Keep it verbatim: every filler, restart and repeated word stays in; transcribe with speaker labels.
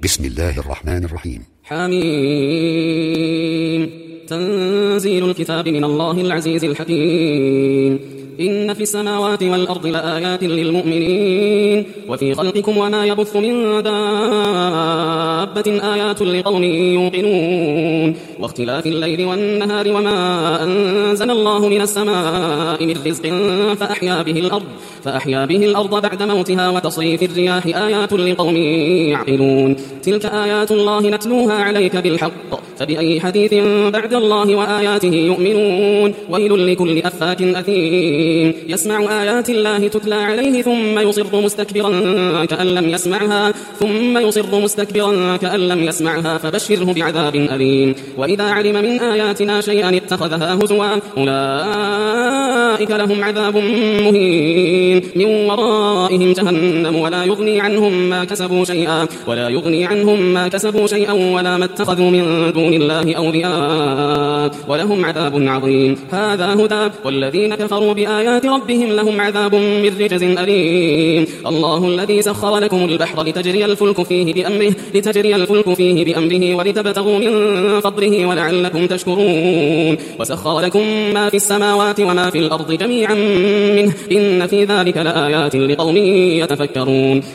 Speaker 1: بسم الله الرحمن الرحيم.
Speaker 2: حميم. تنزيل الكتاب من الله العزيز الحكيم. إن في السماوات والأرض لآيات للمؤمنين وفي خلقكم وما يبث من دابة آيات لقوم يوقنون واختلاف الليل والنهار وما أنزل الله من السماء من رزق فأحيا به الأرض فأحيا به الأرض بعد موتها وتصريف الرياح آيات لقوم يعقلون. تلك آيات الله نتلوها عليك بالحق فبأي حديث بعد الله وآياته يؤمنون. ويل لكل أفاك أثيم يسمع آيات الله تتلى عليه ثم يصر مستكبرا كأن لم يسمعها ثم يصر مستكبرا كأن لم يسمعها فبشره بعذاب أليم. وإذا علم من آياتنا شيئا اتخذها هزوا أولئك لهم عذاب مهين من ورائهم جهنم ولا يغني عنهم ما كسبوا شيئا ولا يغني عنهم ما كسبوا شيئا ولا ما اتخذوا من دون الله أولياء ولهم عذاب عظيم. هذا هدى والذين كفروا بآيات ربهم لهم عذاب من رجز أليم. الله الذي سخر لكم البحر لتجري الفلك فيه بأمره لتجري الفلك فيه بأمره ولتبتغوا من فضله ولعلكم تشكرون. وسخر لكم ما في السماوات وما في الأرض جميعا منه إن في ذلك لآيات لقوم يتفكرون.